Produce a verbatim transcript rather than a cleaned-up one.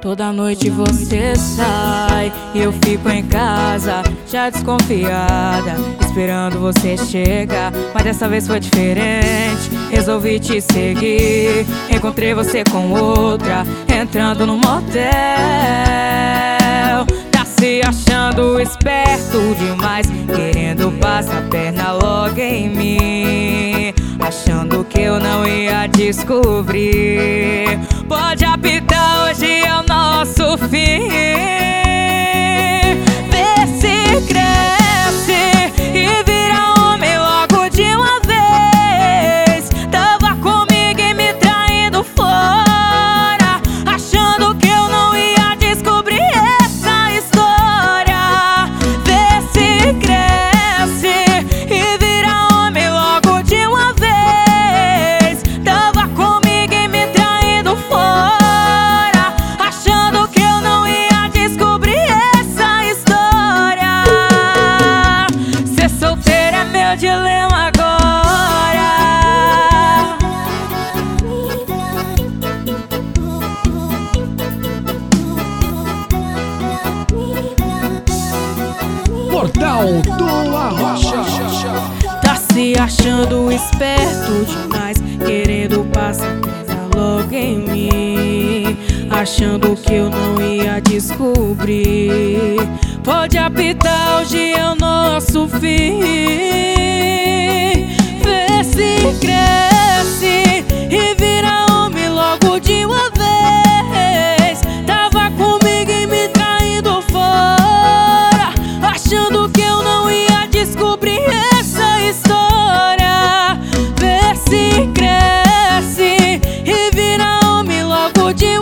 Toda noite você sai e eu fico em casa, já desconfiada, esperando você chegar. Mas dessa vez foi diferente, resolvi te seguir. Encontrei você com outra, entrando no motel. Tá se achando esperto demais, querendo passar a perna logo em mim, achando que eu não ia descobrir. Pode apitar, hoje é o nosso fim. Vê se cresce e vira homem logo de uma vez. Tava comigo e me traindo fora, achando que eu não ia descobrir essa história. Vê se cresce e vira homem logo de uma vez. Tava comigo e me traindo fora, achando que eu não ia descobrir essa história. Ser solteiro é meu dilema agora. Portal do Arrocha. Tá se achando esperto demais, querendo passar a perna logo em mim, achando que eu não ia descobrir. Pode apitar, hoje é o nosso fim. Vê se cresce e vira homem logo de uma vez. Tava comigo e me traindo fora, achando que eu não ia descobrir essa história. Vê se cresce e vira homem logo de uma vez.